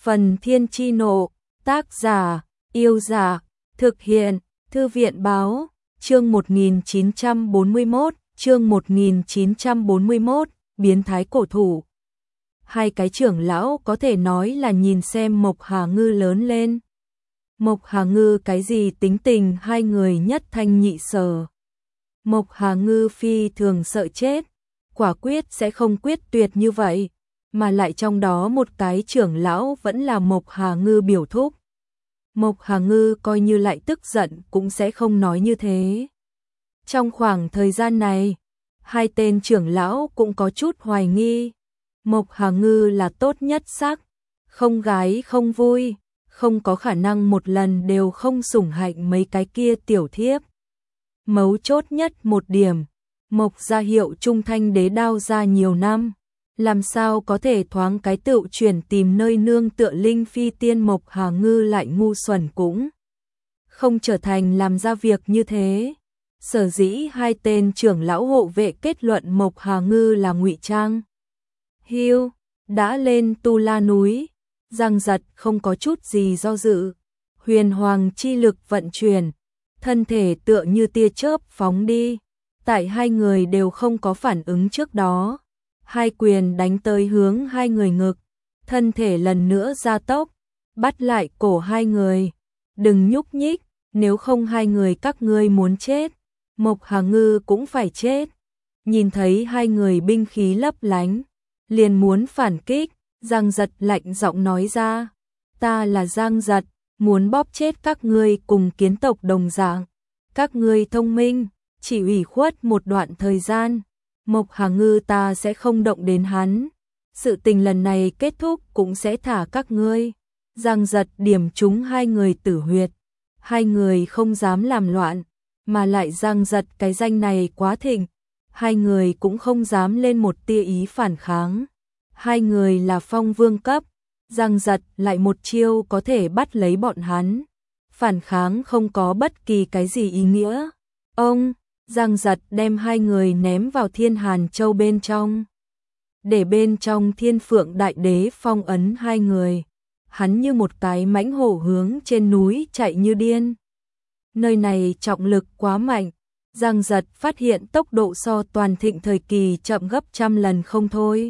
Phần Thiên Chi Nộ, tác giả, Yêu Giả, thực hiện, Thư viện Báo, chương 1941, biến thái cổ thủ. Hai cái trưởng lão có thể nói là nhìn xem Mộc Hà Ngư lớn lên. Mộc Hà Ngư cái gì tính tình hai người nhất thanh nhị sở. Mộc Hà Ngư phi thường sợ chết, quả quyết sẽ không quyết tuyệt như vậy, mà lại trong đó một cái trưởng lão vẫn là Mộc Hà Ngư biểu thúc. Mộc Hà Ngư coi như lại tức giận cũng sẽ không nói như thế. Trong khoảng thời gian này, hai tên trưởng lão cũng có chút hoài nghi. Mộc Hà Ngư là tốt nhất sắc, không gái không vui, không có khả năng một lần đều không sủng hạnh mấy cái kia tiểu thiếp. Mấu chốt nhất một điểm, Mộc gia hiệu trung thanh đế đao ra nhiều năm, làm sao có thể thoáng cái tựu chuyển tìm nơi nương tựa linh phi tiên. Mộc Hà Ngư lại ngu xuẩn cũng không trở thành làm ra việc như thế. Sở dĩ hai tên trưởng lão hộ vệ kết luận Mộc Hà Ngư là ngụy trang. Hưu, đã lên Tu La núi, Giang Giật không có chút gì do dự, huyền hoàng chi lực vận chuyển, thân thể tựa như tia chớp phóng đi. Tại hai người đều không có phản ứng trước đó, hai quyền đánh tới hướng hai người ngực, thân thể lần nữa gia tốc, bắt lại cổ hai người. Đừng nhúc nhích, nếu không hai người các ngươi muốn chết, Mộc Hà Ngư cũng phải chết. Nhìn thấy hai người binh khí lấp lánh, liền muốn phản kích, Giang Giật lạnh giọng nói ra, ta là Giang Giật, muốn bóp chết các ngươi cùng kiến tộc đồng dạng. Các ngươi thông minh, chỉ ủy khuất một đoạn thời gian, Mộc Hà Ngư ta sẽ không động đến hắn. Sự tình lần này kết thúc cũng sẽ thả các ngươi. Giang Giật điểm trúng hai người tử huyệt. Hai người không dám làm loạn, mà lại Giang Giật cái danh này quá thịnh. Hai người cũng không dám lên một tia ý phản kháng. Hai người là phong vương cấp, Giang Giật lại một chiêu có thể bắt lấy bọn hắn. Phản kháng không có bất kỳ cái gì ý nghĩa. Giang Giật đem hai người ném vào Thiên Hàn Châu bên trong, để bên trong Thiên Phượng Đại Đế phong ấn hai người. Hắn như một cái mãnh hổ hướng trên núi chạy như điên. Nơi này trọng lực quá mạnh, Giang Giật phát hiện tốc độ so toàn thịnh thời kỳ chậm gấp trăm lần không thôi.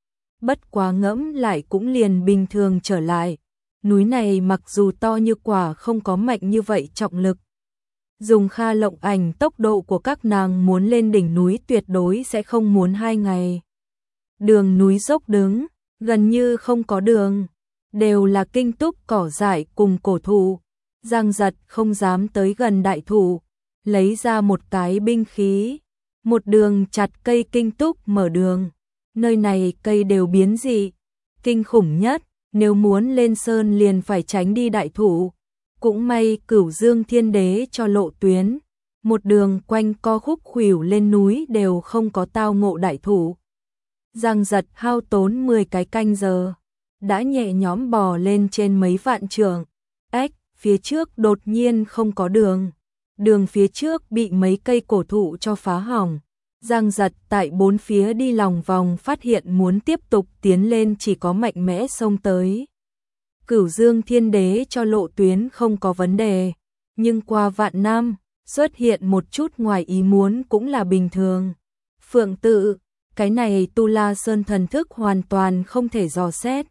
Bất quá ngẫm lại cũng liền bình thường trở lại. Núi này mặc dù to như quả không có mạnh như vậy trọng lực. Dùng Kha Lộng Ảnh tốc độ của các nàng muốn lên đỉnh núi tuyệt đối sẽ không muốn 2 ngày. Đường núi dốc đứng, gần như không có đường, đều là kinh túc cỏ dại cùng cổ thụ. Giang Giật không dám tới gần đại thụ, lấy ra một cái binh khí, một đường chặt cây kinh túc mở đường. Nơi này cây đều biến dị, kinh khủng nhất, nếu muốn lên sơn liền phải tránh đi đại thụ. Cũng may Cửu Dương Thiên Đế cho lộ tuyến, một đường quanh co khúc khuỷu lên núi đều không có tao ngộ đại thụ. Giang Giật hao tốn 10 cái canh giờ, đã nhẹ nhõm bò lên trên mấy vạn trượng. Phía trước đột nhiên không có đường, đường phía trước bị mấy cây cổ thụ cho phá hỏng. Giang Giật tại bốn phía đi lòng vòng, phát hiện muốn tiếp tục tiến lên chỉ có mạnh mẽ xông tới. Cửu Dương Thiên Đế cho lộ tuyến không có vấn đề, nhưng qua vạn năm, xuất hiện một chút ngoài ý muốn cũng là bình thường. Phượng tự, cái này Tu La Sơn thần thức hoàn toàn không thể dò xét,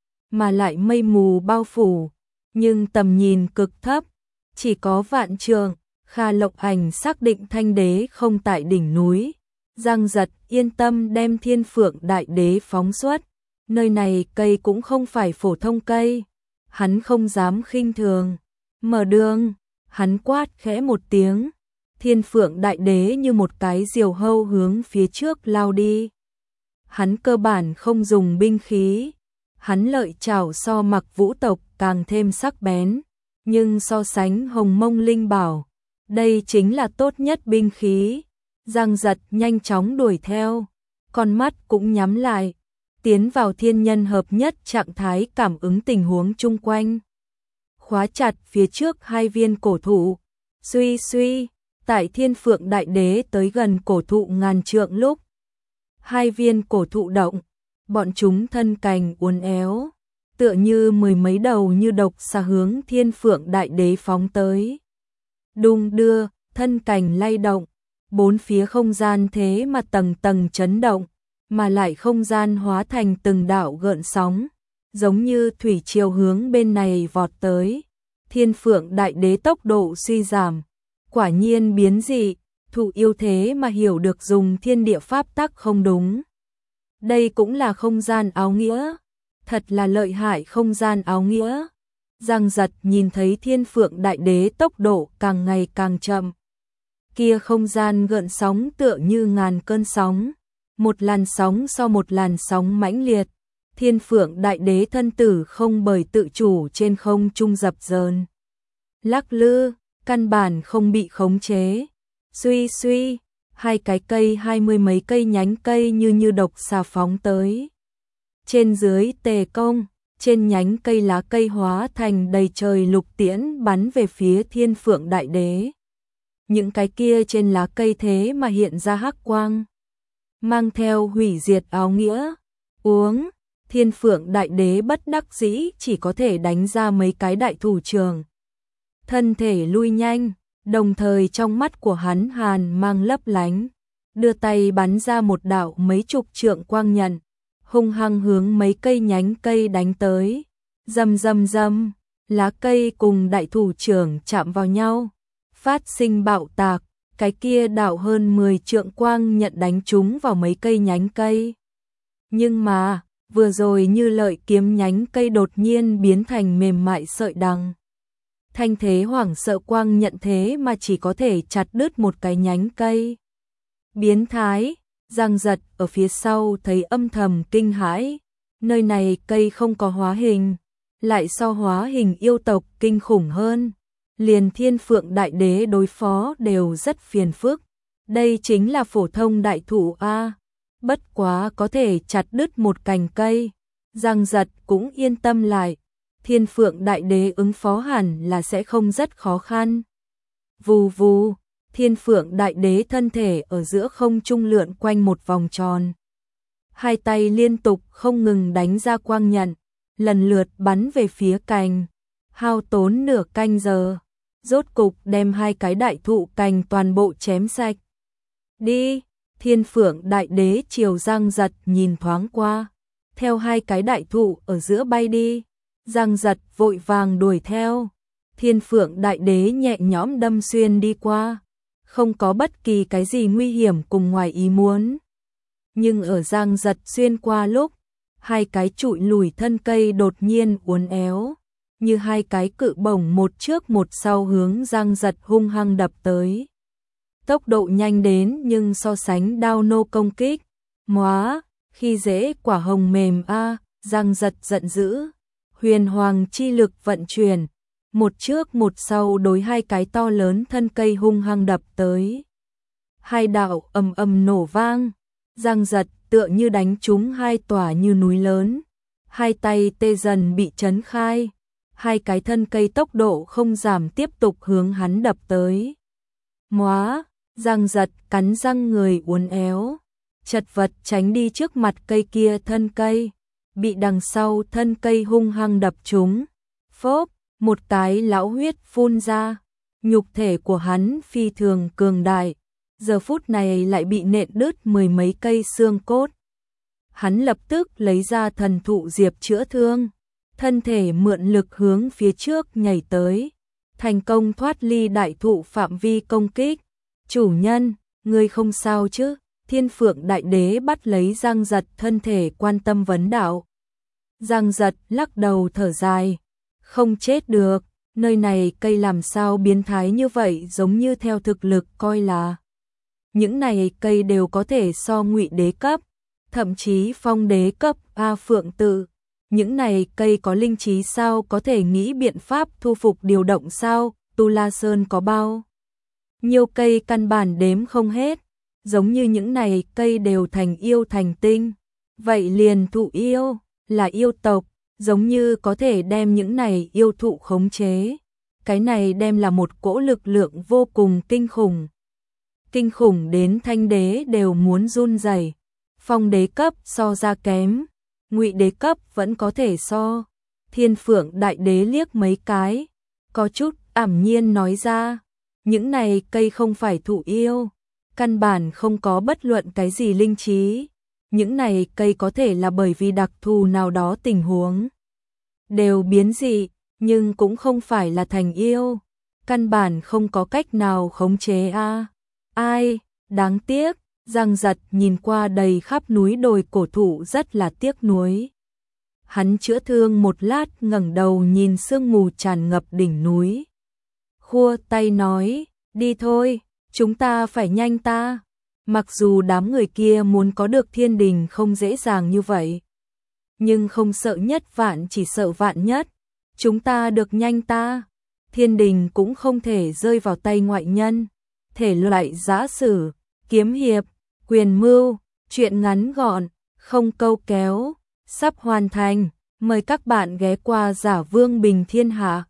mà lại mây mù bao phủ, nhưng tầm nhìn cực thấp, chỉ có vạn trượng. Kha Lộng Ảnh xác định Thanh Đế không tại đỉnh núi. Giang Giật yên tâm đem Thiên Phượng Đại Đế phóng xuất. Nơi này cây cũng không phải phổ thông cây, hắn không dám khinh thường. Mở đường, hắn quát khẽ một tiếng, Thiên Phượng Đại Đế như một cái diều hâu hướng phía trước lao đi. Hắn cơ bản không dùng binh khí, hắn lợi chảo so Mặc Vũ tộc càng thêm sắc bén, nhưng so sánh Hồng Mông Linh Bảo, đây chính là tốt nhất binh khí. Giang Giật nhanh chóng đuổi theo, con mắt cũng nhắm lại, tiến vào thiên nhân hợp nhất trạng thái cảm ứng tình huống chung quanh. Khóa chặt phía trước hai viên cổ thụ, suy, tại Thiên Phượng Đại Đế tới gần cổ thụ ngàn trượng lúc, hai viên cổ thụ động, bọn chúng thân cành uốn éo, tựa như mười mấy đầu như độc xà hướng Thiên Phượng Đại Đế phóng tới. Đung đưa, thân cành lay động, bốn phía không gian thế mà tầng tầng chấn động, mà lại không gian hóa thành từng đạo gợn sóng, giống như thủy triều hướng bên này vọt tới. Thiên Phượng Đại Đế tốc độ suy giảm, quả nhiên biến dị, thụ yêu thế mà hiểu được dùng thiên địa pháp tắc không đúng. Đây cũng là không gian áo nghĩa, thật là lợi hại không gian áo nghĩa. Giang Giật nhìn thấy Thiên Phượng Đại Đế tốc độ càng ngày càng chậm. Kia không gian gợn sóng tựa như ngàn cơn sóng, một làn sóng sau một làn sóng mãnh liệt. Thiên Phượng Đại Đế thân tử không bởi tự chủ trên không trung dập dờn, lắc lư, căn bản không bị khống chế. Suy suy, hai cái cây 20 mấy cây nhánh cây như độc xà phóng tới. Trên dưới tề công, trên nhánh cây lá cây hóa thành đầy trời lục tiễn bắn về phía Thiên Phượng Đại Đế. Những cái kia trên lá cây thế mà hiện ra hắc quang, mang theo hủy diệt áo nghĩa. Uống, Thiên Phượng Đại Đế bất đắc dĩ chỉ có thể đánh ra mấy cái đại thủ trường. Thân thể lui nhanh, đồng thời trong mắt của hắn hàn mang lấp lánh, đưa tay bắn ra một đạo mấy chục trượng quang nhận, hung hăng hướng mấy cây nhánh cây đánh tới. Rầm rầm rầm, lá cây cùng đại thủ trưởng chạm vào nhau, phát sinh bạo tạc, cái kia đạo hơn 10 trượng quang nhận đánh trúng vào mấy cây nhánh cây. Nhưng mà, vừa rồi như lợi kiếm nhánh cây đột nhiên biến thành mềm mại sợi đằng. Thanh thế hoảng sợ quang nhận thế mà chỉ có thể chặt đứt một cái nhánh cây. Biến thái, Giang Giật ở phía sau thấy âm thầm kinh hãi, nơi này cây không có hóa hình, lại so hóa hình yêu tộc kinh khủng hơn. Liền Thiên Phượng Đại Đế đối phó đều rất phiền phức. Đây chính là phổ thông đại thụ A, bất quá có thể chặt đứt một cành cây. Giang Giật cũng yên tâm lại, Thiên Phượng Đại Đế ứng phó hẳn là sẽ không rất khó khăn. Vù vù, Thiên Phượng Đại Đế thân thể ở giữa không trung lượn quanh một vòng tròn. Hai tay liên tục không ngừng đánh ra quang nhận, lần lượt bắn về phía cành. Hao tốn nửa canh giờ, rốt cục đem hai cái đại thụ cành toàn bộ chém sạch. Đi, Thiên Phượng Đại Đế chiều Giang Giật nhìn thoáng qua, theo hai cái đại thụ ở giữa bay đi. Giang Giật vội vàng đuổi theo, Thiên Phượng Đại Đế nhẹ nhõm đâm xuyên đi qua, không có bất kỳ cái gì nguy hiểm cùng ngoài ý muốn. Nhưng ở Giang Giật xuyên qua lúc, hai cái trụi lùi thân cây đột nhiên uốn éo, như hai cái cự bổng một trước một sau hướng Giang Giật hung hăng đập tới. Tốc độ nhanh đến nhưng so sánh đao nô công kích, móa, khi dễ quả hồng mềm a. Giang Giật giận dữ, huyền hoàng chi lực vận chuyển, một trước một sau đối hai cái to lớn thân cây hung hăng đập tới. Hai đạo ầm ầm nổ vang, Giang Giật tựa như đánh trúng hai tòa như núi lớn, hai tay tê dần bị chấn khai, hai cái thân cây tốc độ không giảm tiếp tục hướng hắn đập tới. Móa, Giang Giật cắn răng người uốn éo, chật vật tránh đi trước mặt cây kia thân cây, bị đằng sau thân cây hung hăng đập trúng. Phốp, một cái lão huyết phun ra, nhục thể của hắn phi thường cường đại, giờ phút này lại bị nện đứt mười mấy cây xương cốt. Hắn lập tức lấy ra thần thụ diệp chữa thương, thân thể mượn lực hướng phía trước nhảy tới, thành công thoát ly đại thụ phạm vi công kích. Chủ nhân, ngươi không sao chứ? Thiên Phượng Đại Đế bắt lấy Giang Giật thân thể quan tâm vấn đạo. Giang Giật lắc đầu thở dài, không chết được, nơi này cây làm sao biến thái như vậy, giống như theo thực lực coi là những này cây đều có thể so Ngụy Đế cấp, thậm chí Phong Đế cấp. A Phượng Tự, những này cây có linh trí sao, có thể nghĩ biện pháp thu phục điều động sao? Tu La Sơn có bao nhiêu cây căn bản đếm không hết, giống như những này cây đều thành yêu thành tinh, vậy liền thụ yêu là yêu tộc, giống như có thể đem những này yêu thụ khống chế. Cái này đem là một cỗ lực lượng vô cùng kinh khủng đến Thanh Đế đều muốn run rẩy. Phong Đế cấp so ra kém, Ngụy Đế cấp vẫn có thể so, Thiên Phượng Đại Đế liếc mấy cái, có chút ảm nhiên nói ra, những này cây không phải thụ yêu, căn bản không có bất luận cái gì linh trí. Những này cây có thể là bởi vì đặc thù nào đó tình huống đều biến dị, nhưng cũng không phải là thành yêu, căn bản không có cách nào khống chế a. Ai, đáng tiếc. Giang Giật nhìn qua đầy khắp núi đồi cổ thụ rất là tiếc nuối. Hắn chữa thương một lát ngẩng đầu nhìn sương mù tràn ngập đỉnh núi. Khua tay nói, đi thôi, chúng ta phải nhanh ta. Mặc dù đám người kia muốn có được thiên đình không dễ dàng như vậy, nhưng không sợ nhất vạn chỉ sợ vạn nhất. Chúng ta được nhanh ta. Thiên đình cũng không thể rơi vào tay ngoại nhân. Thể loại giã sử, kiếm hiệp, quyền mưu, truyện ngắn gọn, không câu kéo, sắp hoàn thành. Mời các bạn ghé qua Giả Vương Bình Thiên Hạ.